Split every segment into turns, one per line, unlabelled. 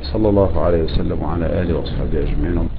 صلى الله عليه وسلم وعلى آله وأصحابه أجمعين.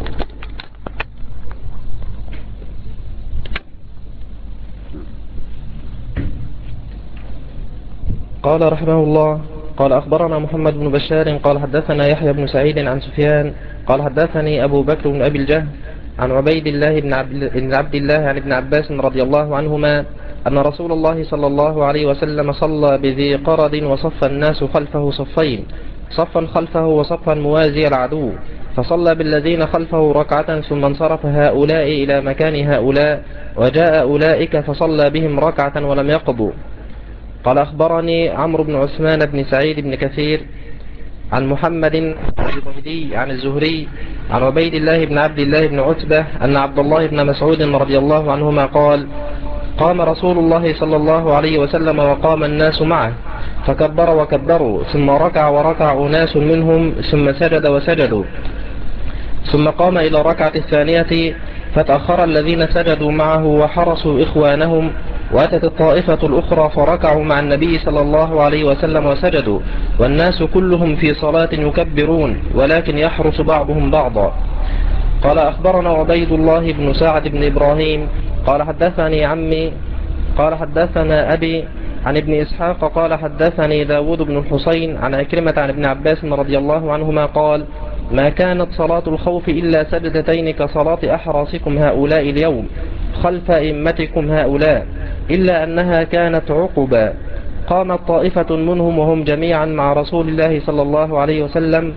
قال رحمه الله: قال أخبرنا محمد بن بشار قال حدثنا يحيى بن سعيد عن سفيان قال حدثني أبو بكر بن أبي الجهم عن عبيد الله بن عبد الله عن ابن عباس رضي الله عنهما أن رسول الله صلى الله عليه وسلم صلى بذي قرد وصف الناس خلفه صفين، صفا خلفه وصفا موازي العدو، فصلى بالذين خلفه ركعة ثم انصرف هؤلاء إلى مكان هؤلاء، وجاء أولئك فصلى بهم ركعة ولم يقضوا. قال أخبرني عمرو بن عثمان بن سعيد بن كثير عن محمد الزبيدي عن الزهري عن عبيد الله بن عبد الله بن عتبة أن عبد الله بن مسعود رضي الله عنهما قال: قام رسول الله صلى الله عليه وسلم وقام الناس معه، فكبر وكبروا، ثم ركع وركع أناس منهم، ثم سجد وسجدوا، ثم قام إلى الركعة الثانية، فتأخر الذين سجدوا معه وحرسوا إخوانهم، وأتت الطائفة الأخرى فركعوا مع النبي صلى الله عليه وسلم وسجدوا، والناس كلهم في صلاة يكبرون، ولكن يحرس بعضهم بعضا. قال أخبرنا عبيد الله بن سعد بن إبراهيم قال حدثني عمي قال حدثنا أبي عن ابن إسحاق قال حدثني داود بن الحسين عن عكرمة عن ابن عباس رضي الله عنهما قال: ما كانت صلاة الخوف إلا سجدتين كصلاة أحراسكم هؤلاء اليوم خلف أئمتكم هؤلاء، إلا أنها كانت عقبا. قامت طائفة منهم وهم جميعا مع رسول الله صلى الله عليه وسلم،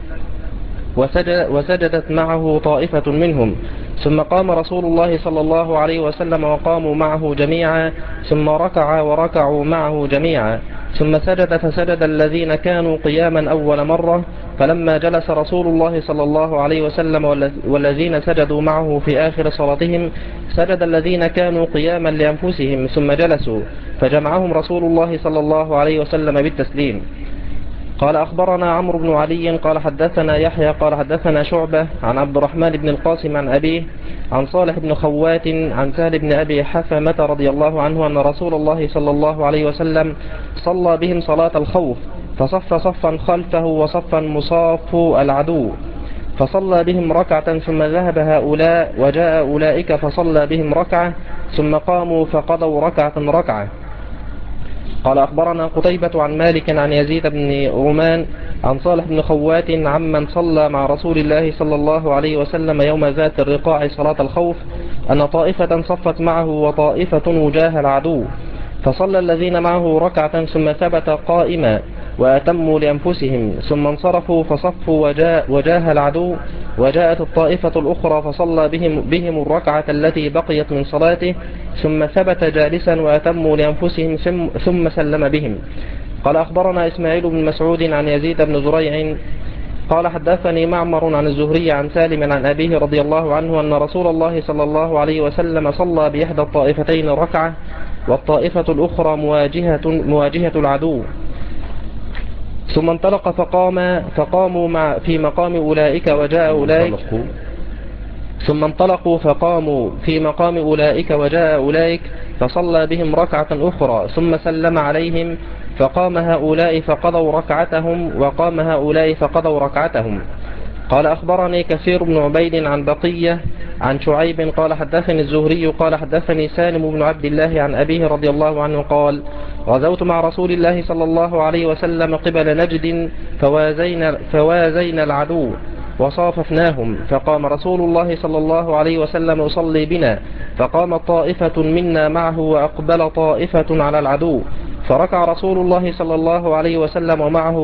وسجدت معه طائفة منهم، ثم قام رسول الله صلى الله عليه وسلم وقاموا معه جميعا، ثم ركع وركعوا معه جميعا، ثم سجد فسجد الذين كانوا قياما أول مرة، فلما جلس رسول الله صلى الله عليه وسلم والذين سجدوا معه في آخر صلاتهم، سجد الذين كانوا قياما لأنفسهم ثم جلسوا، فجمعهم رسول الله صلى الله عليه وسلم بالتسليم. قال أخبرنا عمرو بن علي قال حدثنا يحيى قال حدثنا شعبة عن عبد الرحمن بن القاسم عن أبيه عن صالح بن خوات عن سهل بن أبي حثمة رضي الله عنه أن رسول الله صلى الله عليه وسلم صلى بهم صلاة الخوف، فصف صفا خلفه وصفا مصاف العدو، فصلى بهم ركعة ثم ذهب هؤلاء وجاء أولئك فصلى بهم ركعة، ثم قاموا فقضوا ركعة. قال أخبرنا قتيبة عن مالك عن يزيد بن رومان عن صالح بن خوات عمن صلى مع رسول الله صلى الله عليه وسلم يوم ذات الرقاع صلاة الخوف أن طائفة صفت معه وطائفة وجاه العدو، فصلى الذين معه ركعة ثم ثبت قائما وأتموا لأنفسهم، ثم انصرفوا فصفوا وجاه العدو، وجاءت الطائفة الأخرى فصلى بهم الركعة التي بقيت من صلاته، ثم ثبت جالسا وأتموا لأنفسهم ثم سلم بهم. قال أخبرنا إسماعيل بن مسعود عن يزيد بن زريع قال حدثني معمر عن الزهري عن سالم عن أبيه رضي الله عنه أن رسول الله صلى الله عليه وسلم صلى بإحدى الطائفتين ركعة، والطائفة الأخرى مواجهة العدو، ثم انطلق فقاموا في مقام أولئك وجاء أولئك ثم انطلقوا فقاموا في مقام أولئك وجاء أولئك فصلى بهم ركعة أخرى ثم سلم عليهم، فقام هؤلاء فقضوا ركعتهم وقام هؤلاء فقضوا ركعتهم. قال أخبرني كثير بن عبيد عن بقية عن شعيب قال حدثني الزهري قال حدثني سالم بن عبد الله عن أبيه رضي الله عنه قال: غزوت مع رسول الله صلى الله عليه وسلم قبل نجد فوازينا العدو وصاففناهم، فقام رسول الله صلى الله عليه وسلم يصلي بنا، فقامت طائفة منا معه وأقبل طائفة على العدو، فركع رسول الله صلى الله عليه وسلم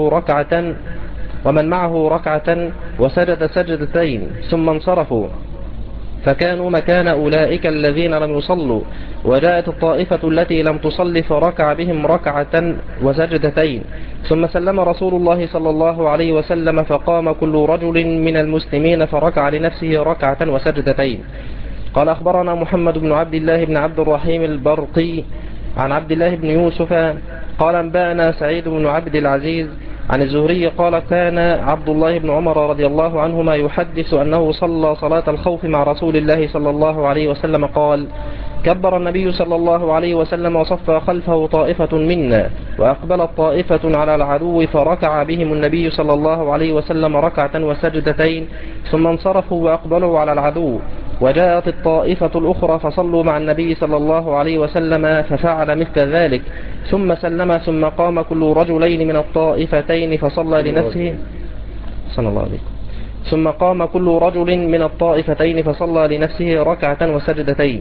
ومن معه ركعة وسجد سجدتين ثم انصرفوا، فكانوا مكان أولئك الذين لم يصلوا، وجاءت الطائفة التي لم تصل فركع بهم ركعة وسجدتين، ثم سلم رسول الله صلى الله عليه وسلم، فقام كل رجل من المسلمين فركع لنفسه ركعة وسجدتين. قال أخبرنا محمد بن عبد الله بن عبد الرحيم البرقي عن عبد الله بن يوسف قال أنبأنا سعيد بن عبد العزيز عن الزهري قال كان عبد الله بن عمر رضي الله عنهما يحدث أنه صلى صلاة الخوف مع رسول الله صلى الله عليه وسلم قال كبر النبي صلى الله عليه وسلم وصف خلفه طائفة منا وأقبلت طائفة على العدو فركع بهم النبي صلى الله عليه وسلم ركعة وسجدتين ثم انصرفوا وأقبلوا على العدو وجاءت الطائفة الأخرى فصلوا مع النبي صلى الله عليه وسلم ففعل مثل ذلك ثم سلم ثم قام كل رجلين من الطائفتين فصلى لنفسه صلى الله عليه ثم قام كل رجل من الطائفتين فصلى لنفسه ركعة وسجدتين.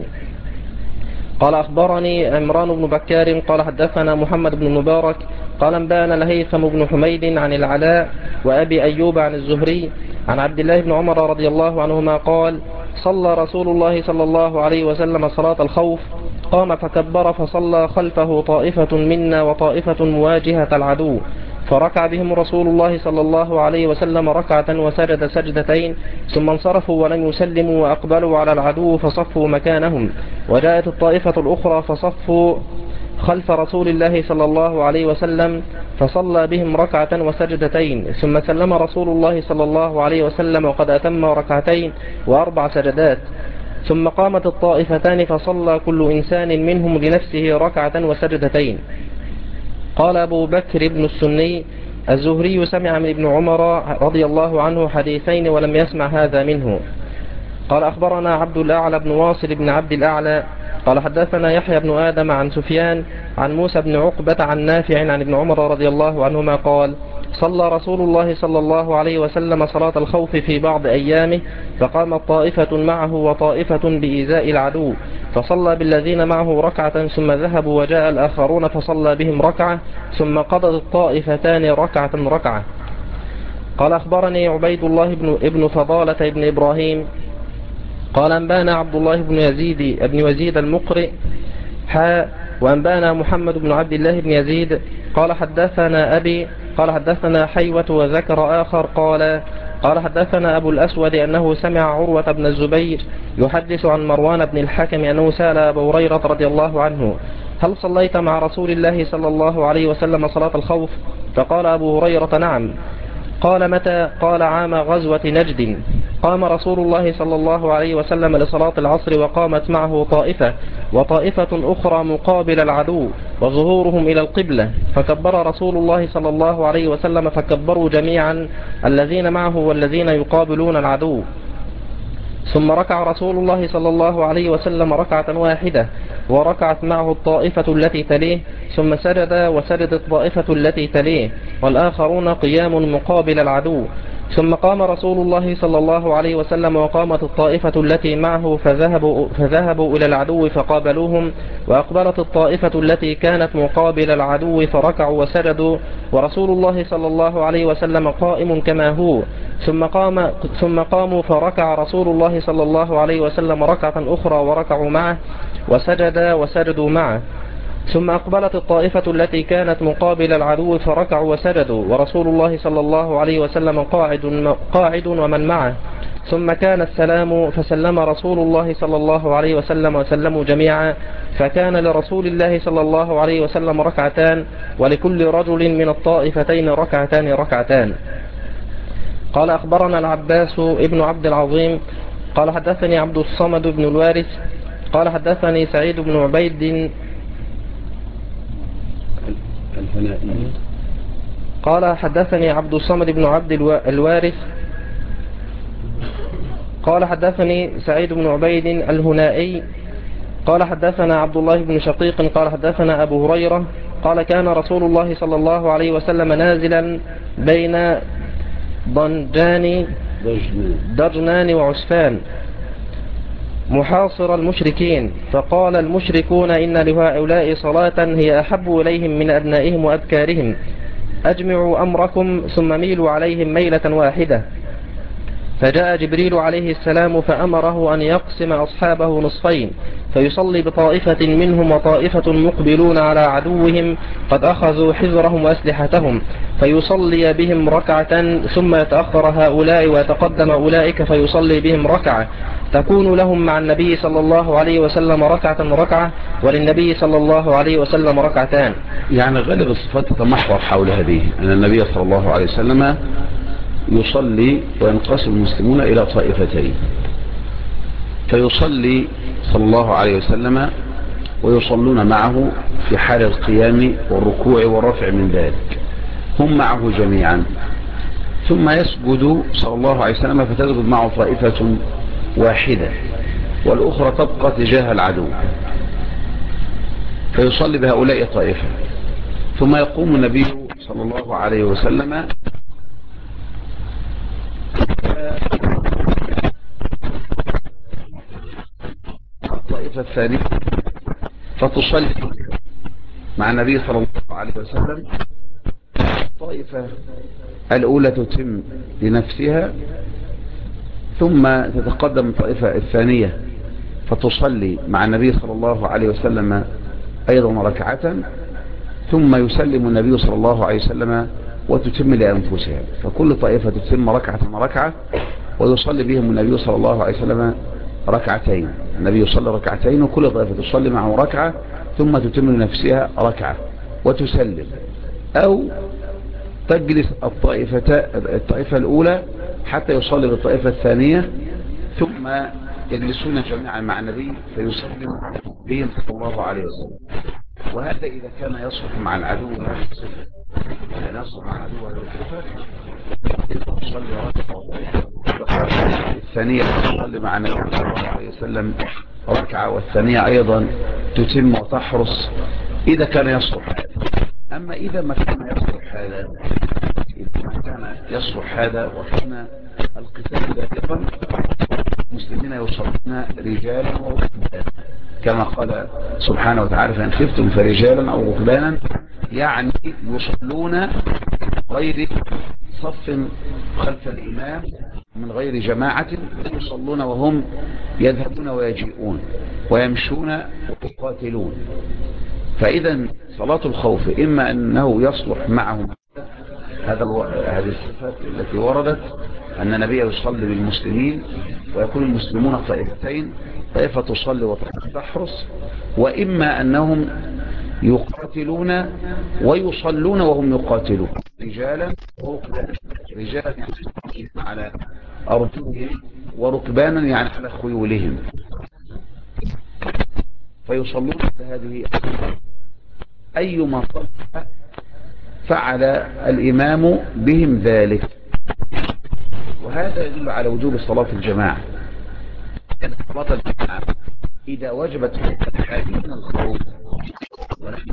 قال أخبرني عمران بن بكار قال حدثنا محمد بن مبارك قال انبانا الهيثم بن حميد عن العلاء وأبي أيوب عن الزهري عن عبد الله بن عمر رضي الله عنهما قال صلى رسول الله صلى الله عليه وسلم صلاة الخوف قام فكبر فصلى خلفه طائفة منا وطائفة مواجهة العدو فركع بهم رسول الله صلى الله عليه وسلم ركعة وسجد سجدتين ثم انصرفوا ولم يسلموا وأقبلوا على العدو فصفوا مكانهم وجاءت الطائفة الأخرى فصفوا خلف رسول الله صلى الله عليه وسلم فصلى بهم ركعة وسجدتين ثم سلم رسول الله صلى الله عليه وسلم وقد أتم ركعتين وأربع سجدات ثم قامت الطائفتان فصلى كل إنسان منهم لنفسه ركعة وسجدتين. قال أبو بكر بن السني الزهري سمع من ابن عمر رضي الله عنه حديثين ولم يسمع هذا منه. قال أخبرنا عبد الأعلى بن واصل بن عبد الأعلى قال حدثنا يحيى بن آدم عن سفيان عن موسى بن عقبة عن نافع عن ابن عمر رضي الله عنهما قال صلى رسول الله صلى الله عليه وسلم صلاة الخوف في بعض أيامه فقامت طائفة معه وطائفة بإيذاء العدو فصلى بالذين معه ركعة ثم ذهبوا وجاء الآخرون فصلى بهم ركعة ثم قضت الطائفتان ركعة. قال أخبرني عبيد الله ابن فضالة ابن إبراهيم قال أنبانا عبد الله بن يزيد المقرئ وأنبانا محمد بن عبد الله بن يزيد قال حدثنا أبي قال حدثنا حيوة وذكر آخر قال حدثنا أبو الأسود أنه سمع عروة بن الزبير يحدث عن مروان بن الحكم أنه سأل أبو هريرة رضي الله عنه هل صليت مع رسول الله صلى الله عليه وسلم صلاة الخوف؟ فقال أبو هريرة نعم. قال متى؟ قال عام غزوة نجد. قام رسول الله صلى الله عليه وسلم لصلاة العصر وقامت معه طائفة وطائفة أخرى مقابل العدو وظهورهم إلى القبلة فكبر رسول الله صلى الله عليه وسلم فكبروا جميعا الذين معه والذين يقابلون العدو ثم ركع رسول الله صلى الله عليه وسلم ركعة واحدة وركعت معه الطائفة التي تليه ثم سجد وسجدت الطائفة التي تليه والآخرون قيام مقابل العدو ثم قام رسول الله صلى الله عليه وسلم وقامت الطائفة التي معه فذهبوا إلى العدو فقابلوهم وأقبلت الطائفة التي كانت مقابل العدو فركعوا وسجدوا ورسول الله صلى الله عليه وسلم قائم كما هو ثم قاموا فركع رسول الله صلى الله عليه وسلم ركعة أخرى وركعوا معه وسجدوا معه ثم أقبلت الطائفة التي كانت مقابل العدو فركعوا وسجدوا ورسول الله صلى الله عليه وسلم قاعد ومن معه ثم كان السلام فسلم رسول الله صلى الله عليه وسلم وسلموا جميعا فكان لرسول الله صلى الله عليه وسلم ركعتان ولكل رجل من الطائفتين ركعتان. قال أخبرنا العباس ابن عبد العظيم قال حدثني عبد الصمد بن الوارث قال حدثني سعيد بن عبيد قال حدثني عبد الصمد بن عبد الوارث قال حدثني سعيد بن عبيد الهنائي قال حدثنا عبد الله بن شقيق قال حدثنا أبو هريرة قال كان رسول الله صلى الله عليه وسلم نازلا بين دجنان وعسفان محاصر المشركين فقال المشركون إن لهؤلاء صلاة هي أحب إليهم من أبنائهم وأبكارهم أجمعوا أمركم ثم ميلوا عليهم ميلة واحدة. فجاء جبريل عليه السلام فأمره أن يقسم أصحابه نصفين، فيصلي بطائفة منهم وطائفة مقبلون على عدوهم قد أخذوا حذرهم وأسلحتهم، فيصلي بهم ركعة ثم يتأخر هؤلاء ويتقدم أولئك فيصلي بهم ركعة، تكون لهم مع النبي صلى الله عليه وسلم ركعة وللنبي صلى الله عليه وسلم ركعتان.
يعني غالب الصفات تتمحور حول هذه، أن النبي صلى الله عليه وسلم يصلي وينقسم المسلمون إلى طائفتين، فيصلي صلى الله عليه وسلم ويصلون معه في حال القيام والركوع والرفع من ذلك، هم معه جميعا، ثم يسجد صلى الله عليه وسلم فتسجد معه طائفة واحدة والأخرى تبقى تجاه العدو، فيصلي بهؤلاء طائفة، ثم يقوم النبي صلى الله عليه وسلم الطائفة الثانية فتصلي مع النبي صلى الله عليه وسلم. الطائفة الأولى تتم لنفسها، ثم تتقدم الطائفة الثانية فتصلي مع النبي صلى الله عليه وسلم أيضا ركعة، ثم يسلم النبي صلى الله عليه وسلم وتتم لأنفسها، فكل طائفة تتم ركعة ويصلي بهم النبي صلى الله عليه وسلم ركعتين، النبي يصلي ركعتين وكل طائفة تصلي معه ركعة ثم تتم لنفسها ركعة وتسلم، أو تجلس الطائفة الأولى حتى يصلي بالطائفة الثانية ثم يجلسون جميعا مع النبي فيسلم بهم صلى الله عليه وسلم. وهذا إذا كان يصلح مع العدو هذه الصفة، كان يصلح مع العدو هذه الصفة تصلي ركعة الثانية تصلي مع النبي صلى الله عليه وسلم ركعة والثانية أيضا تتم وتحرص إذا كان يصلح هذا. أما إذا ما كان يصلح هذا وكان القتال دائما المسلمين يصلون رجالا وركبانا كما قال سبحانه وتعالى فإن خفتم فرجالا أو ركبانا، يعني يصلون غير صف خلف الإمام من غير جماعة، يصلون وهم يذهبون ويجيئون ويمشون ويقاتلون. فإذا صلاة الخوف إما أنه يصلح معهم هذه الصفات التي وردت أن النبي يصلي بالمسلمين ويكون المسلمون طائفتين، طائفة تصلي وطائفة تحرس، وإما أنهم يقاتلون ويصلون وهم يقاتلون رجالا وركبانا، رجالا يعني على أرجلهم وركبانا يعني على خيولهم، فيصلون هذه أيما فعل الإمام بهم ذلك. وهذا يدل على وجوب صلاة الجماعة، يعني صلاة الجماعة إذا وجبت من الخروج ونحن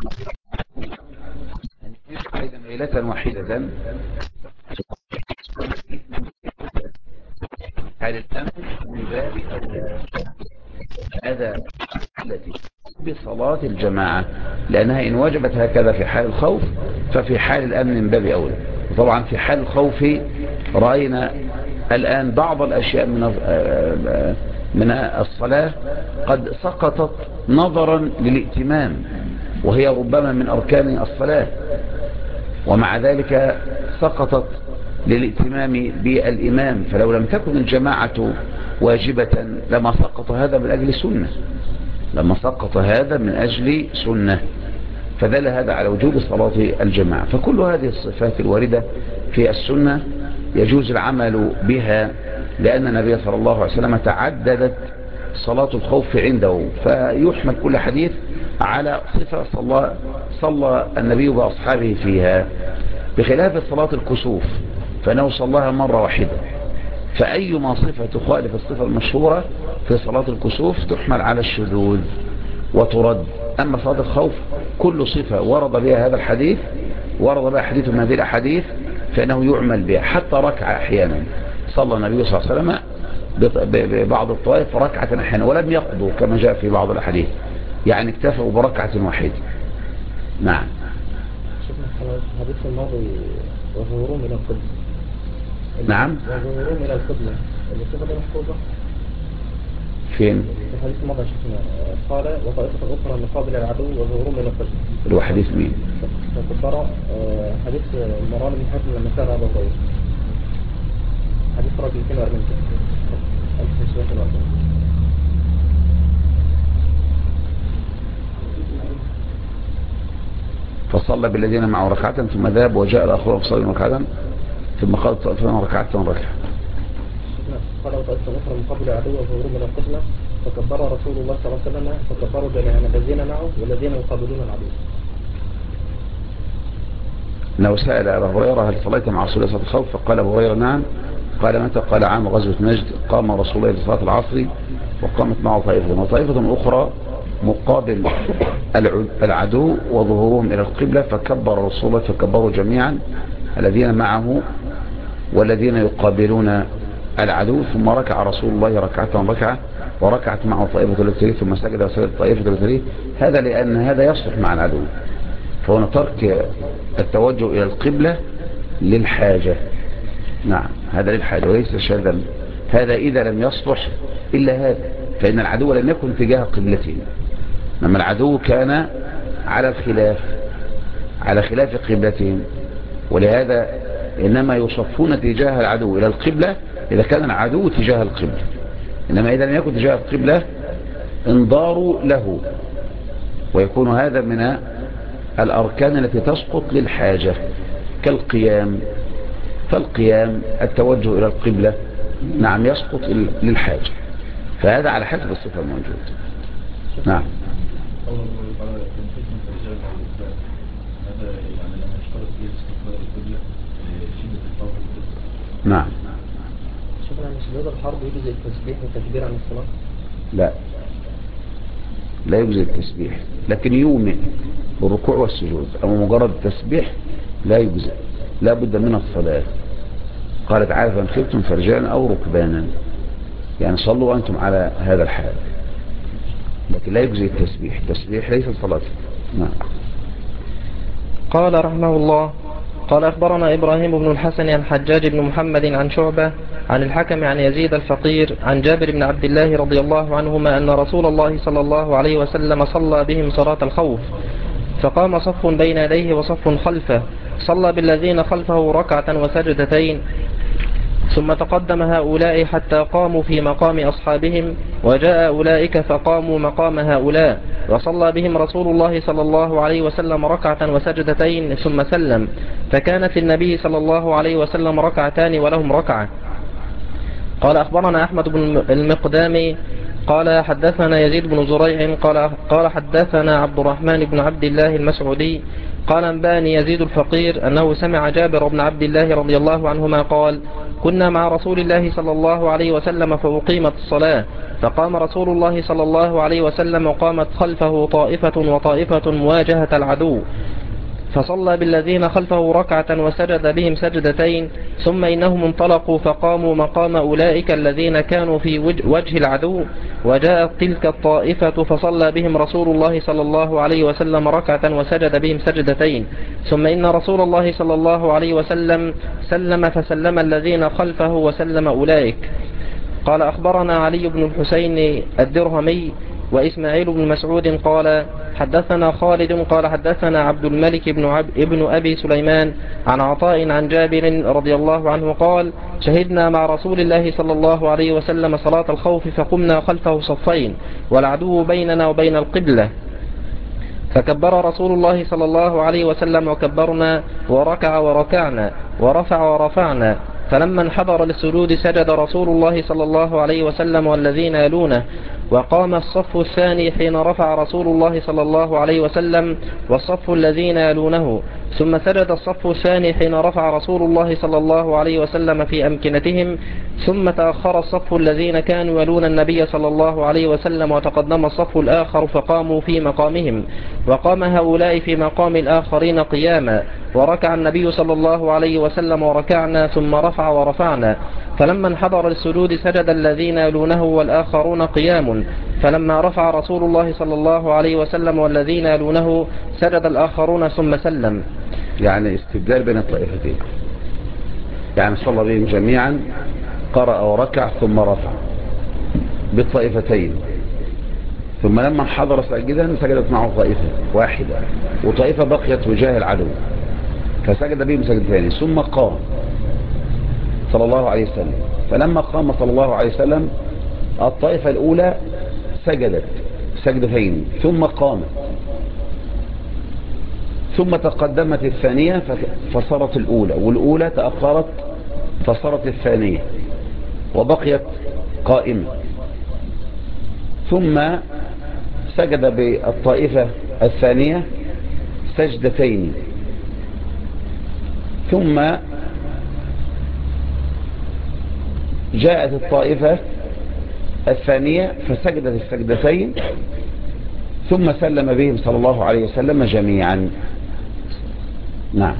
أيضا ليلة واحدة هذا الأمر من باب هذا التي بصلاة الجماعة، لأنها إن وجبت هكذا في حال الخوف ففي حال الأمن من باب أولى. وطبعا في حال الخوف رأينا الآن بعض الأشياء من الصلاة قد سقطت نظرا للائتمام، وهي ربما من أركان الصلاة، ومع ذلك سقطت للائتمام بالإمام، فلو لم تكن الجماعة واجبة لما سقط هذا من أجل سنة، لما سقط هذا من أجل سنة، فدل هذا على وجوب صلاة الجماعة. فكل هذه الصفات الواردة في السنة يجوز العمل بها، لأن النبي صلى الله عليه وسلم تعددت صلاة الخوف عنده، فيحمل كل حديث على صفة صلى النبي وأصحابه فيها، بخلاف صلاة الكسوف فإنه صلاها مرة واحدة، فأيما صفة تخالف الصفة المشهورة في صلاة الكسوف تحمل على الشذوذ وترد. أما صلاة الخوف كل صفة ورد بها هذا الحديث، ورد بها حديث من هذه الأحاديث، فإنه يعمل بها. حتى ركعة أحيانا صلى النبي صلى الله عليه وسلم ببعض الطوائف ركعة أحيانا ولم يقضوا كما جاء في بعض الأحاديث، يعني اكتفوا بركعة واحدة. نعم.
شكرا. الحديث الماضي وظهورهم إلى القبلة.
نعم.
وظهورهم إلى القبلة. الصفة دي محفوظة
فين؟
في حديث مضى شفنا قال وطائفة أخرى مقابل العدو وظهورهم إلى القبلة.
اللي هو حديث مين؟
فكبر حديث مروان بن حاتم لما سأل أبو هريرة حديث رقم 240 1542.
فصلى بالذين معه ركعة ثم ذهب وجاء الآخرون فصلوا ركعة ثم قال طائفة ركعة ركعة.
قال وطائفة أخرى مقابل العدو وظهورهم إلى القبلة فكبر رسول الله صلى الله عليه وسلم فكبروا جميعا الذين معه والذين يقابلون العدو.
لو سأل أبا هريرة هل صليت مع رسول الله صلى الله عليه وسلم فقال أبو هريرة نعم. قال متى؟ قال عام غزوة نجد قام رسول الله صلاة العصر وقامت معه طائفة وطائفة أخرى مقابل العدو وظهورهم إلى القبلة فكبر رسول الله فكبروا جميعا الذين معه والذين يقابلون العدو ثم ركع رسول الله ركعة ركعة وركعت معه طائفة التي ثم سجد وسجد طائفة التي. هذا لأن هذا يصلح مع العدو، فهنا ترك التوجه إلى القبلة للحاجة. نعم هذا للحاجة وليس شاذا. هذا إذا لم يصلح إلا هذا، فإن العدو لم يكن تجاه قبلته، لما العدو كان على خلاف قبلتهم، ولهذا إنما يصفون تجاه العدو إلى القبلة إذا كان العدو تجاه القبلة، إنما إذا لم يكن تجاه القبلة انظاروا له، ويكون هذا من الأركان التي تسقط للحاجة كالقيام، فالقيام التوجه إلى القبلة نعم يسقط للحاجة، فهذا على حسب الصفة الموجودة. نعم. نعم.
شكرا. سجود الحرب يجوز التسبيح والتكبير عن الصلاة؟
لا يجوز التسبيح، لكن يومئ بالركوع والسجود، أما مجرد التسبيح لا يجوز، لا بد من الصلاة. قال تعالى فإن خفتم فرجالا أو ركبانا، يعني صلوا أنتم على هذا الحال، لكن لا يجوز التسبيح ليس الصلاة. نعم.
قال رحمه الله قال أخبرنا إبراهيم بن الحسن عن حجاج بن محمد عن شعبة عن الحكم عن يزيد الفقير عن جابر بن عبد الله رضي الله عنهما أن رسول الله صلى الله عليه وسلم صلى بهم صلاة الخوف، فقام صف بين يديه وصف خلفه، صلى بالذين خلفه ركعة وسجدتين، ثم تقدم هؤلاء حتى قاموا في مقام أصحابهم، وجاء أولئك فقاموا مقام هؤلاء، وصلى بهم رسول الله صلى الله عليه وسلم ركعة وسجدتين ثم سلم، فكانت للنبي صلى الله عليه وسلم ركعتان ولهم ركعة. قال أخبرنا أحمد بن المقدام قال حدثنا يزيد بن زريع قال حدثنا عبد الرحمن بن عبد الله المسعودي قال أنباني يزيد الفقير أنه سمع جابر بن عبد الله رضي الله عنهما قال كنا مع رسول الله صلى الله عليه وسلم فأقيمت الصلاة، فقام رسول الله صلى الله عليه وسلم وقامت خلفه طائفة وطائفة مواجهة العدو، فصلى بالذين خلفه ركعة وسجد بهم سجدتين، ثم إنهم انطلقوا فقاموا مقام أولئك الذين كانوا في وجه العدو، وجاءت تلك الطائفة فصلى بهم رسول الله صلى الله عليه وسلم ركعة وسجد بهم سجدتين، ثم إن رسول الله صلى الله عليه وسلم سلم فسلم الذين خلفه وسلم أولئك. قال أخبرنا علي بن الحسين الدرهمي وإسماعيل بن مسعود قال حدثنا خالد قال حدثنا عبد الملك ابن أبي سليمان عن عطاء عن جابر رضي الله عنه قال شهدنا مع رسول الله صلى الله عليه وسلم صلاة الخوف، فقمنا خلفه صفين والعدو بيننا وبين القبلة، فكبر رسول الله صلى الله عليه وسلم وكبرنا، وركع وركعنا، ورفع ورفعنا، فلما انحدر للسجود سجد رسول الله صلى الله عليه وسلم والذين يلونه، وقام الصف الثاني حين رفع رسول الله صلى الله عليه وسلم والصف الذين يلونه، ثم سجد الصف الثاني حين رفع رسول الله صلى الله عليه وسلم في أمكنتهم، ثم تأخر الصف الذين كانوا يلون النبي صلى الله عليه وسلم وتقدم الصف الآخر فقاموا في مقامهم، وقام هؤلاء في مقام الآخرين قياما، وركع النبي صلى الله عليه وسلم وركعنا ثم رفع ورفعنا، فلما انحضر السجود سجد الذين يلونه والآخرون قيام، فلما رفع رسول الله صلى الله عليه وسلم والذين يلونه سجد الآخرون ثم سلم.
يعني استبدال بين الطائفتين، يعني صلى بهم جميعا قرأ وركع ثم رفع بالطائفتين، ثم لما حضر ساجدا سجدت معه طائفة واحدة وطائفة بقيت وجاه العدو فسجد بهم سجدتين، ثم قام صلى الله عليه وسلم. فلما قام صلى الله عليه وسلم الطائفة الأولى سجدت سجدتين ثم قامت، ثم تقدمت الثانية فصارت الأولى، والأولى تأخرت فصارت الثانية وبقيت قائمة، ثم سجد بالطائفة الثانية سجدتين، ثم جاءت الطائفة الثانية فسجدت السجدتين، ثم سلم بهم صلى الله عليه وسلم جميعا. نعم.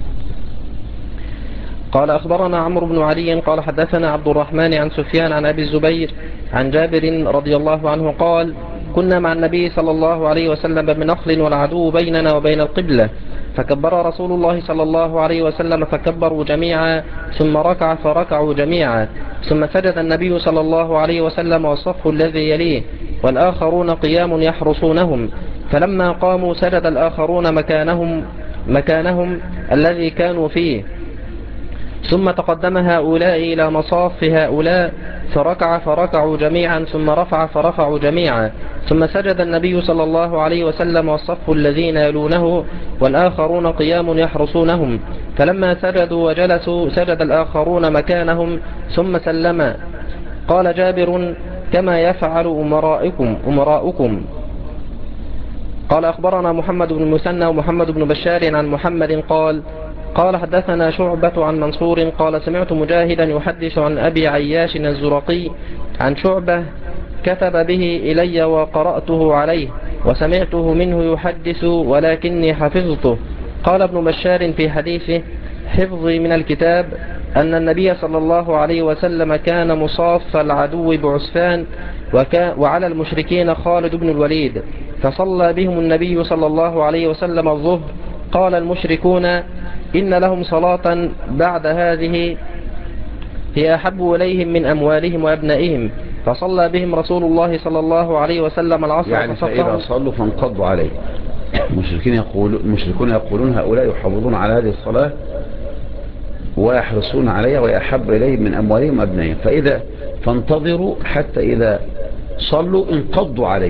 قال أخبرنا عمرو بن علي قال حدثنا عبد الرحمن عن سفيان عن أبي الزبير عن جابر رضي الله عنه قال كنا مع النبي صلى الله عليه وسلم بنخل والعدو بيننا وبين القبلة، فكبر رسول الله صلى الله عليه وسلم فكبروا جميعا، ثم ركع فركعوا جميعا، ثم سجد النبي صلى الله عليه وسلم والصف الذي يليه والآخرون قيام يحرسونهم، فلما قاموا سجد الآخرون مكانهم الذي كانوا فيه، ثم تقدم هؤلاء إلى مصاف هؤلاء فركع فركعوا جميعا، ثم رفع فرفعوا جميعا، ثم سجد النبي صلى الله عليه وسلم والصف الذين يلونه والآخرون قيام يحرسونهم، فلما سجدوا وجلسوا سجد الآخرون مكانهم ثم سلم. قال جابر كما يفعل أمراؤكم. قال أخبرنا محمد بن المثنى ومحمد بن بشار عن محمد قال حدثنا شعبة عن منصور قال سمعت مجاهدا يحدث عن أبي عياش الزرقي عن شعبة كتب به إلي وقرأته عليه وسمعته منه يحدث ولكني حفظته. قال ابن بشار في حديثه حفظي من الكتاب أن النبي صلى الله عليه وسلم كان مصاف العدو بعسفان وعلى المشركين خالد بن الوليد، فصلى بهم النبي صلى الله عليه وسلم الظهر. قال المشركون إن لهم صلاة بعد هذه هي أحب إليهم من أموالهم وأبنائهم، فصلى بهم رسول الله صلى الله عليه وسلم العصر
يعني فإذا صلوا فانقضوا عليه. المشركون يقولون هؤلاء يحافظون على هذه الصلاة ويحرصون عليها ويحب إليهم من أموالهم وأبنائهم، فإذا فانتظروا حتى إذا صلوا انقضوا عليه.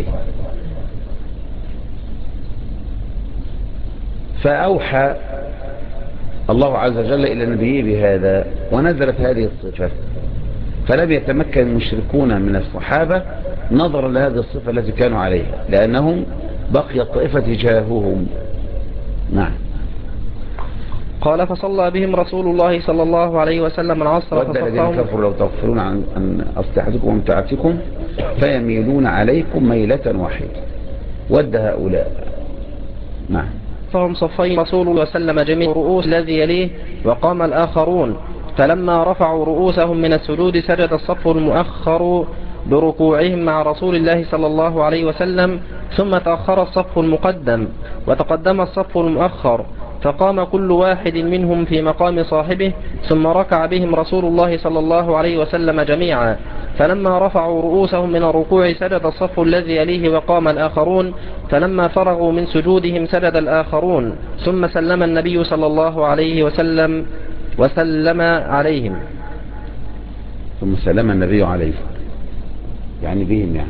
فأوحى الله عز وجل إلى نبيه بهذا ونزلت هذه الصفة، فلم يتمكن المشركون من الصحابة نظرا لهذه الصفة التي كانوا عليها لأنهم بقي الطائفة تجاههم. نعم.
قال فصلى بهم رسول الله صلى الله عليه وسلم العصر
ود الذين كفروا لو تغفلون عن أسلحتكم ومتاعتكم فيميلون عليكم ميلة واحدة. ود هؤلاء. نعم.
فهم صفين رسول الله وسلم جميع رؤوس الذي يليه وقام الآخرون، فلما رفعوا رؤوسهم من السجود سجد الصف المؤخر بركوعهم مع رسول الله صلى الله عليه وسلم، ثم تأخر الصف المقدم وتقدم الصف المؤخر، فقام كل واحد منهم في مقام صاحبه، ثم ركع بهم رسول الله صلى الله عليه وسلم جميعا، فلما رفعوا رؤوسهم من الركوع سجد الصف الذي يليه وقام الآخرون، فلما فرغوا من سجودهم سجد الآخرون، ثم سلم النبي صلى الله عليه وسلم عليهم.
ثم سلم النبي عليه يعني بهم يعني.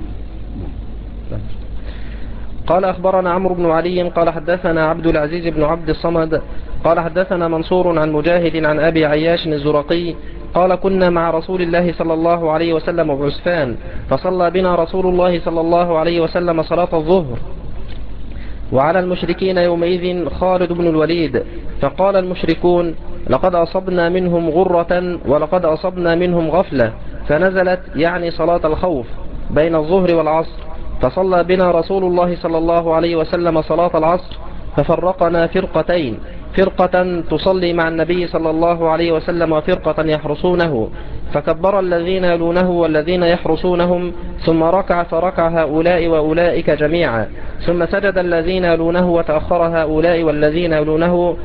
قال أخبرنا عمرو بن علي قال حدثنا عبد العزيز بن عبد الصمد قال حدثنا منصور عن مجاهد عن أبي عياش الزرقي قال كنا مع رسول الله صلى الله عليه وسلم بعسفان، فصلى بنا رسول الله صلى الله عليه وسلم صلاة الظهر، وعلى المشركين يومئذ خالد بن الوليد، فقال المشركون لقد أصبنا منهم غرة ولقد أصبنا منهم غفلة، فنزلت يعني صلاة الخوف بين الظهر والعصر، فصلى بنا رسول الله صلى الله عليه وسلم صلاة العصر، ففرقنا فرقتين، فرقة تصلي مع النبي صلى الله عليه وسلم وفرقة يحرسونه، فكبر الذين يلونه والذين يحرسونهم، ثم ركع فركع هؤلاء وأولئك جميعا، ثم سجد الذين يلونه وتأخر هؤلاء والذين يلونه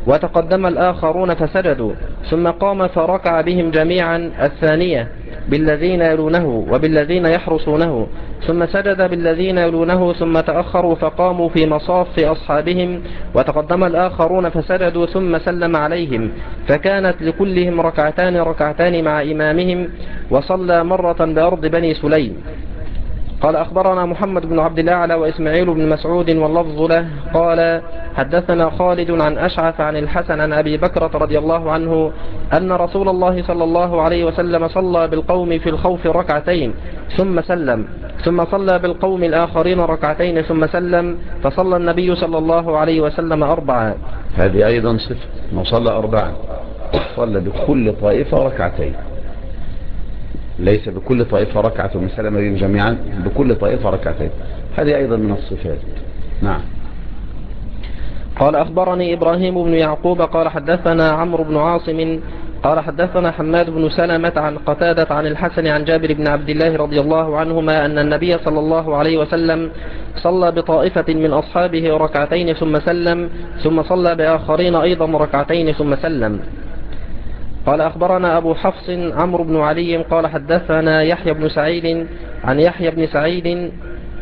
وتقدم الآخرون فسجدوا، ثم قام فركع بهم جميعا الثانية بالذين يلونه وبالذين يحرسونه، ثم سجد بالذين يلونه، ثم تأخروا فقاموا في مصاف أصحابهم، وتقدم الآخرون فسجدوا، ثم سلم عليهم، فكانت لكلهم ركعتان مع إمامهم، وصلى مرة بأرض بني سليم. قال أخبرنا محمد بن عبد الأعلى وإسماعيل بن مسعود واللفظ له قال حدثنا خالد عن أشعث عن الحسن عن أبي بكرة رضي الله عنه أن رسول الله صلى الله عليه وسلم صلى بالقوم في الخوف ركعتين ثم سلم، ثم صلى بالقوم الآخرين ركعتين ثم سلم، فصلى النبي صلى الله عليه وسلم 4.
هذه أيضا صفة، ما صلى 4، صلى بكل طائفة ركعتين، ليس بكل طائفة ركعة ثم سلم بهم جميعا، بكل طائفة ركعتين، هذه أيضا من الصفات. نعم.
قال أخبرني إبراهيم بن يعقوب قال حدثنا عمرو بن عاصم قال حدثنا حماد بن سلمة عن قتادة عن الحسن عن جابر بن عبد الله رضي الله عنهما أن النبي صلى الله عليه وسلم صلى بطائفة من أصحابه ركعتين ثم سلم، ثم صلى بآخرين أيضا ركعتين ثم سلم. قال أخبرنا أبو حفص عمرو بن علي قال حدثنا يحيى بن سعيد عن يحيى بن سعيد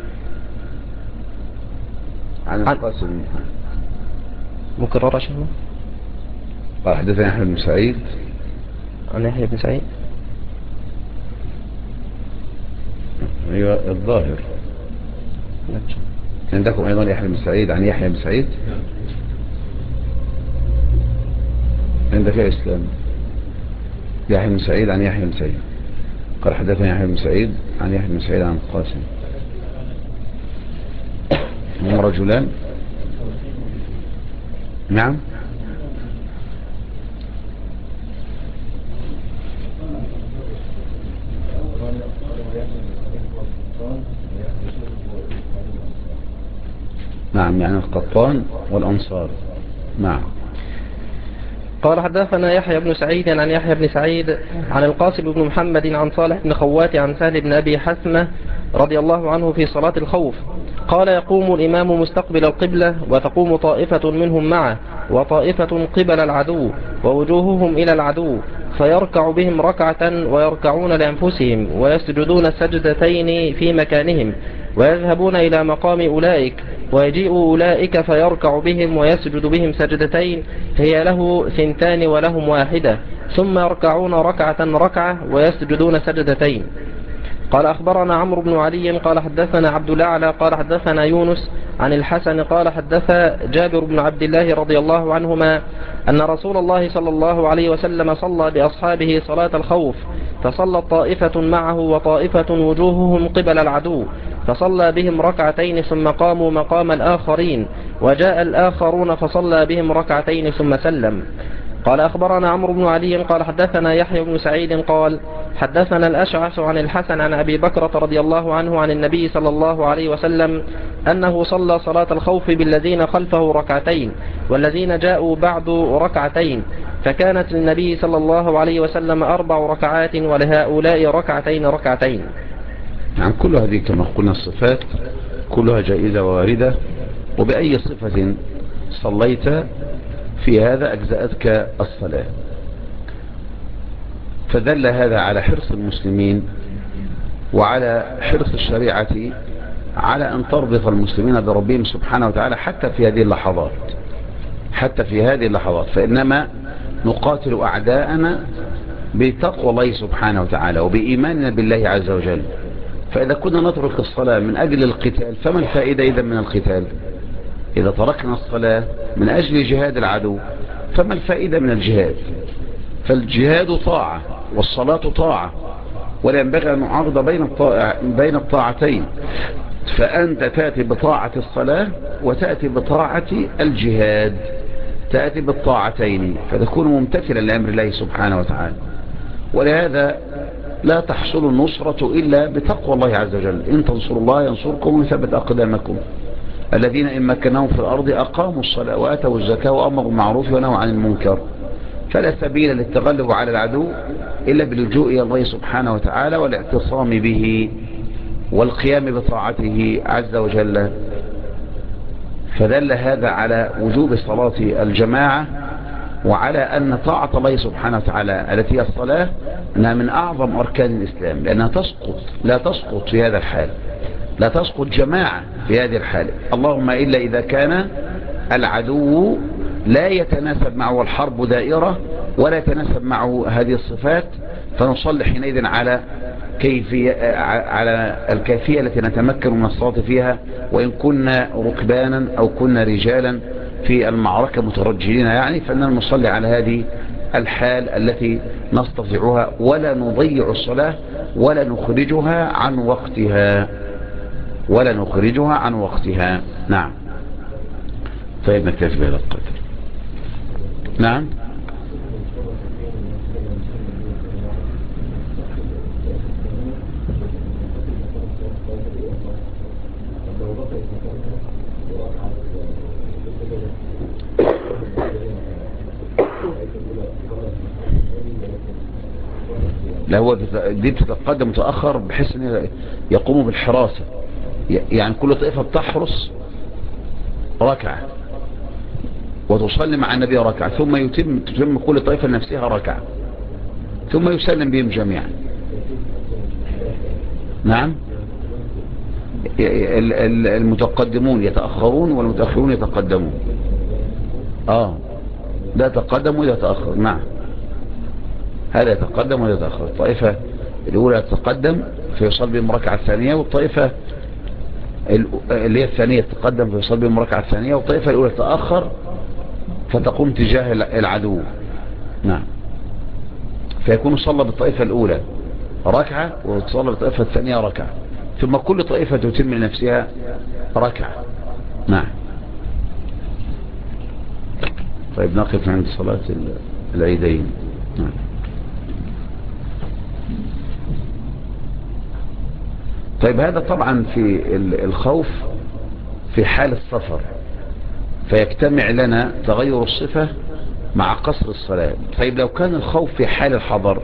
عن القاسم
مكررة شهر.
قال حدثنا يحيى بن سعيد
عن يحيى بن سعيد.
أيوة الظاهر عندكم أيضا يحيى بن سعيد عن يحيى بن سعيد. عندك يا إسلام يحيى بن سعيد عن يحيى بن سعيد قال حدثنا يحيى بن سعيد عن يحيى بن سعيد عن القاسم. هم رجلان. نعم. نعم يعني القطان والأنصار. نعم.
قال حدثنا يحيى بن سعيد عن يحيى بن سعيد عن القاسم بن محمد عن صالح بن خوات عن سهل بن أبي حثمة رضي الله عنه في صلاة الخوف قال يقوم الإمام مستقبل القبلة وتقوم طائفة منهم معه وطائفة قبل العدو ووجوههم إلى العدو، فيركع بهم ركعة ويركعون لأنفسهم ويسجدون سجدتين في مكانهم، ويذهبون إلى مقام أولئك ويجيء أولئك فيركع بهم ويسجد بهم سجدتين هي له 2 ولهم 1، ثم يركعون ركعة ويسجدون سجدتين. قال أخبرنا عمرو بن علي قال حدثنا عبد الأعلى قال حدثنا يونس عن الحسن قال حدث جابر بن عبد الله رضي الله عنهما أن رسول الله صلى الله عليه وسلم صلى بأصحابه صلاة الخوف، فصلى طائفة معه وطائفة وجوههم قبل العدو، فصلى بهم ركعتين ثم قاموا مقام الآخرين، وجاء الآخرون فصلى بهم ركعتين ثم سلم. قال أخبرنا عمرو بن علي قال حدثنا يحيى بن سعيد قال حدثنا الأشعث عن الحسن عن أبي بكرة رضي الله عنه عن النبي صلى الله عليه وسلم أنه صلى صلاة الخوف بالذين خلفه ركعتين والذين جاءوا بعد ركعتين، فكانت للنبي صلى الله عليه وسلم 4 ركعات ولهؤلاء ركعتين.
يعني كل هذه كما قلنا الصفات كلها جائزة وواردة، وبأي صفة صليت في هذا أجزأتك الصلاة. فدل هذا على حرص المسلمين وعلى حرص الشريعة على أن تربط المسلمين بربهم سبحانه وتعالى حتى في هذه اللحظات، فإنما نقاتل أعداءنا بتقوى الله سبحانه وتعالى وبإيماننا بالله عز وجل. فإذا كنا نترك الصلاة من أجل القتال فما الفائدة إذا من القتال؟ إذا تركنا الصلاة من أجل جهاد العدو فما الفائدة من الجهاد؟ فالجهاد طاعة والصلاة طاعة، ولا ينبغي أن نعارض بين الطاعتين. فأنت تأتي بطاعة الصلاة وتأتي بطاعة الجهاد، تأتي بالطاعتين فتكون ممتثلا لأمر الله سبحانه وتعالى. ولهذا لا تحصل النصرة إلا بتقوى الله عز وجل. إن تنصروا الله ينصركم ويثبت أقدامكم. الذين إن مكناهم في الأرض أقاموا الصلاة وآتوا الزكاة وأمروا بالمعروف ونهوا عن المنكر. فلا سبيل للتغلب على العدو إلا باللجوء إلى الله سبحانه وتعالى والاعتصام به والقيام بطاعته عز وجل. فدل هذا على وجوب صلاة الجماعة وعلى أن طاعة الله سبحانه وتعالى التي هي الصلاة أنها من أعظم أركان الإسلام، لأنها لا تسقط في هذا الحال، لا تسقط جماعة في هذه الحالة، اللهم إلا إذا كان العدو لا يتناسب معه الحرب دائرة ولا يتناسب معه هذه الصفات، فنصلي حينئذ على على الكيفية التي نتمكن من الصلاة فيها، وإن كنا ركبانا أو كنا رجالا في المعركة مترجلين يعني، فإننا نصلي على هذه الحال التي نستطيعها، ولا نضيع الصلاة ولا نخرجها عن وقتها. نعم. طيب نكتفي بهذا القدر. نعم. لا، هو دي بتتقدم متأخر بحيث ان يقوموا بالحراسة، يعني كل طائفة بتحرس ركعة وتصلي مع النبي ركعة، ثم تتم كل طائفة لنفسها ركعة، ثم يسلم بهم جميعا. نعم. المتقدمون يتأخرون والمتأخرون يتقدمون. ده يتقدم وده يتأخر. نعم، هذا يتقدم وده يتأخر. الطائفة الأولى تتقدم فيصلي بهم ركعة الثانية، والطائفة اللي هي الثانية تتقدم فيصلي بهم ركعة الثانية، والطائفة الأولى تتأخر فتقوم تجاه العدو. نعم، فيكون صلى بالطائفة الأولى ركعة وصلى بالطائفة الثانية ركعة، ثم كل طائفة تتم لنفسها ركعة. نعم. طيب نقف عند صلاة العيدين. نعم. طيب هذا طبعا في الخوف في حال السفر، فيجتمع لنا تغير الصفة مع قصر الصلاة. طيب لو كان الخوف في حال الحضر،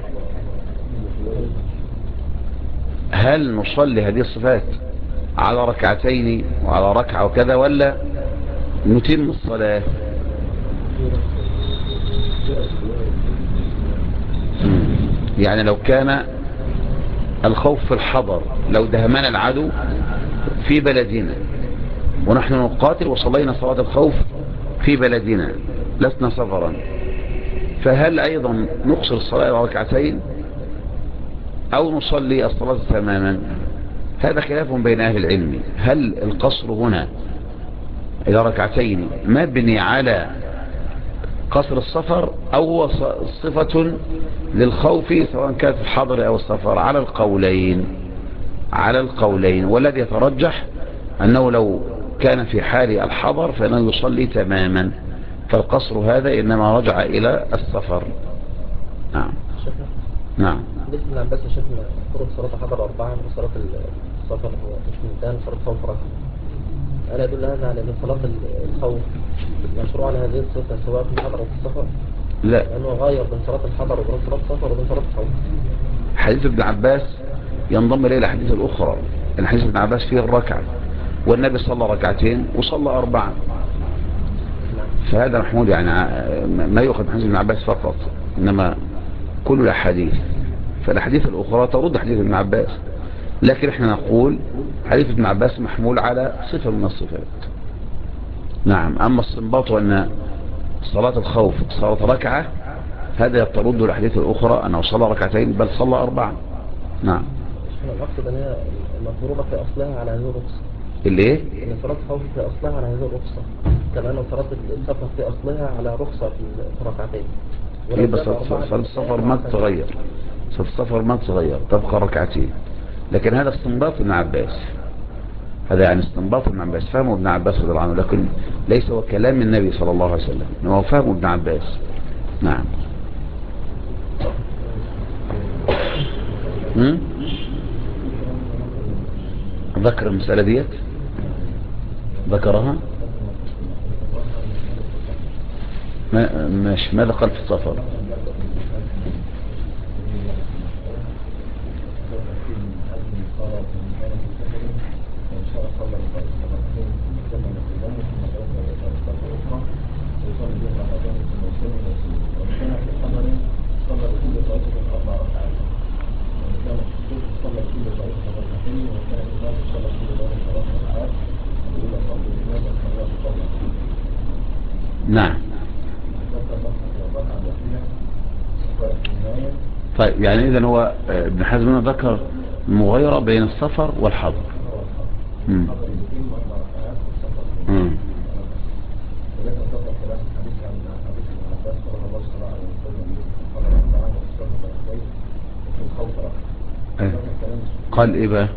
هل نصلي هذه الصفات على ركعتين وعلى ركعة وكذا، ولا نتم الصلاة؟ يعني لو كان الخوف في الحضر، لو دهمنا العدو في بلدنا ونحن نقاتل وصلينا صلاة الخوف في بلدنا لسنا سفرا، فهل أيضا نقصر الصلاة على ركعتين أو نصلي الصلاة تماما؟ هذا خلاف بين أهل العلم. هل القصر هنا إلى ركعتين مبني على قصر السفر أو هو صفة للخوف سواء كانت الحضر أو السفر؟ على القولين، والذي يترجح أنه لو كان في حال الحضر فإنه يصلي تماما، فالقصر هذا إنما رجع إلى السفر. نعم. نعم.
بالنسبة للعباس يا شيخنا، فروض صلاة الحضر 4 وصلاة السفر هو اثنتان، صلاة الخوف ركعة. ألا يدل هذا على أن صلاة الخوف مشروع على هذه الصفة سواء في الحضر أو في السفر؟
لا،
لأنه غير بين صلاة الحضر وبين صلاة السفر وبين صلاة الخوف.
حديث ابن عباس ينضم إليه الحديث الأخرى، أن حديث ابن عباس فيه الركعة، والنبي صلى ركعتين وصلى 4، فهذا محمود يعني ما يؤخذ حديث ابن عباس فقط، إنما كل الأحاديث، فالحديث الأخرى ترد حديث ابن عباس، لكن احنا نقول حديث ابن عباس محمول على صفة من الصفات. نعم. أما الصنباط أن صلاة الخوف صلاة ركعة، هذا ترد الحديث الأخرى أنه صلى ركعتين بل صلى 4. نعم.
أنا أقصد أن هي مفروضة في أصلها على هذه الرخصة.
الايه؟
أن صلاة الخوف في أصلها على هذه الرخصة، كما أن صلاة السفر في أصلها على رخصة في ركعتين.
يبقى صلاة السفر ما تتغير، صلاة السفر ما تتغير، تبقى ركعتين. لكن هذا استنباط ابن عباس، هذا يعني استنباط ابن عباس، فهمه ابن عباس رضي الله عنه، لكن ليس هو كلام النبي صلى الله عليه وسلم، هو فهمه ابن عباس. نعم. ذكر المسألة ديت، ذكرها ماشي. ماذا قال في السفر؟ يعني إذن هو ابن حزم ذكر مغايرة بين السفر والحضر. مم. مم. قال إيه بقى؟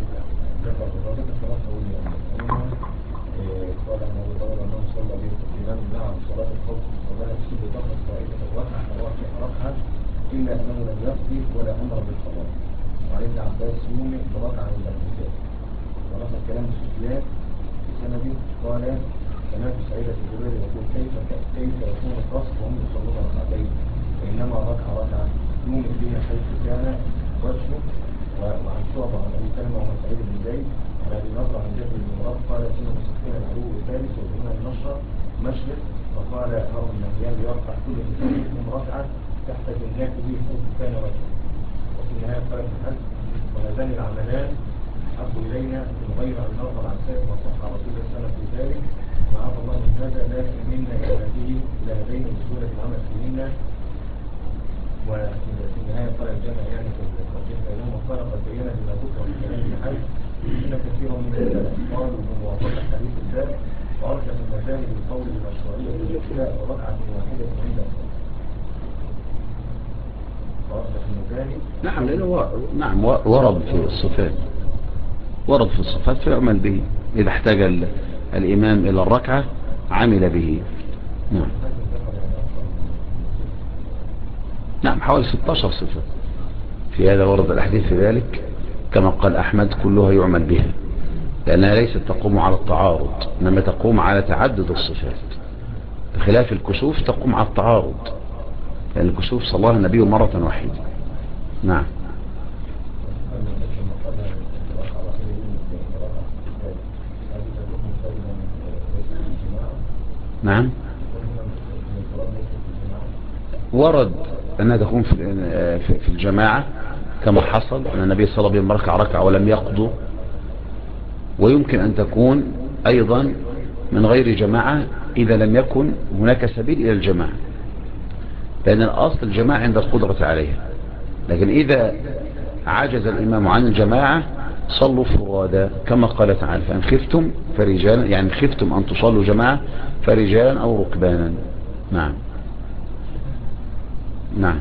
إلا أنه لم يقضي ولا أمر بالصلاة. وعن ابن عباس يومئ فركع عند النساء. ونقل كلام سفيان في سنده قال سمعت سعيد بن جبير يقول كيف يكون القصر وهم يصلون ركعتين وإنما ركعة يومئ بها حيث كان وجهه. وعن شعبة عن أبي سلمة وعن سعيد بن زيد عن أبي نضر عن جابر بن مراد قال إن مسكين العدو الثالث وهنا النشر مشرق فقال هرم المهيان يرفع كل إنسان منهم ركعة تحت جناته حيث كان وجهه. وفي النهاية قال ابن حزم ولذان العملان أحب إلينا من غير أن نرغب عن سائر ما صح رسول الله صلى الله عليه وسلم في ذلك وعاف الله من هذا لكن منا إلى هذين بسهولة العمل فيهن. وفي النهاية قال الجامع يعني في الترجيح بينهم وقال قد بينا بما ذكر في كلام ابن حزم إن كثيرا من السلف قالوا بموافقة حديث الباب وأرجح المذاهب القول بمشروعية الابتلاء وركعة واحدة عند الصلاة.
نعم لأنه نعم ورد في الصفات، ورد في الصفات فيعمل به إذا احتاج الإمام إلى الركعة عمل به. نعم نعم حوالي 16 صفة في هذا ورد الأحاديث في ذلك كما قال أحمد كلها يعمل بها لأنها ليست تقوم على التعارض إنما تقوم على تعدد الصفات بخلاف الكسوف تقوم على التعارض لأن الكسوف صلى النبي مرة واحدة. نعم نعم ورد أنها تكون في الجماعة كما حصل أن النبي صلى الله عليه وسلم ركع ولم يقضوا ويمكن أن تكون أيضا من غير جماعة إذا لم يكن هناك سبيل إلى الجماعة لأن الأصل الجماعة عند القدرة عليها لكن إذا عجز الإمام عن الجماعة صلوا فرادا كما قال تعالى فإن خفتم فرجالا يعني خفتم أن تصلوا جماعة فرجالا أو ركبانا. نعم نعم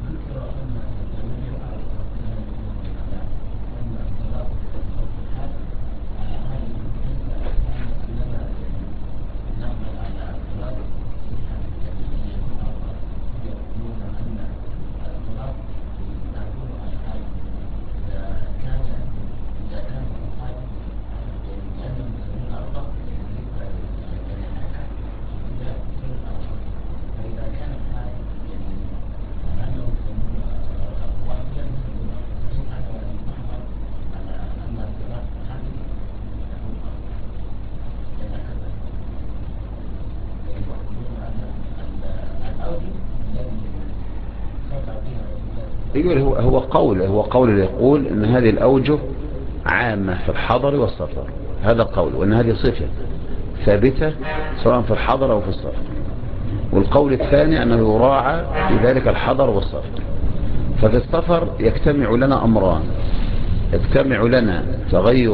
يقول هو قول يقول ان هذه الأوجه عامة في الحضر والسفر هذا قول وان هذه صفة ثابتة سواء في الحضر او في السفر والقول الثاني انه يراعى في ذلك الحضر والسفر ففي السفر يجتمع لنا امران يجتمع لنا تغير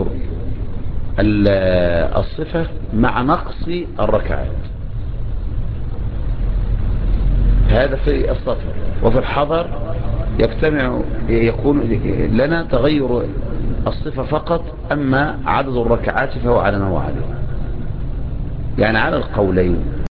الصفة مع نقص الركعات هذا في السفر وفي الحضر يكون لنا تغير الصفة فقط أما عدد الركعات فهو على نوع عليه يعني على القولين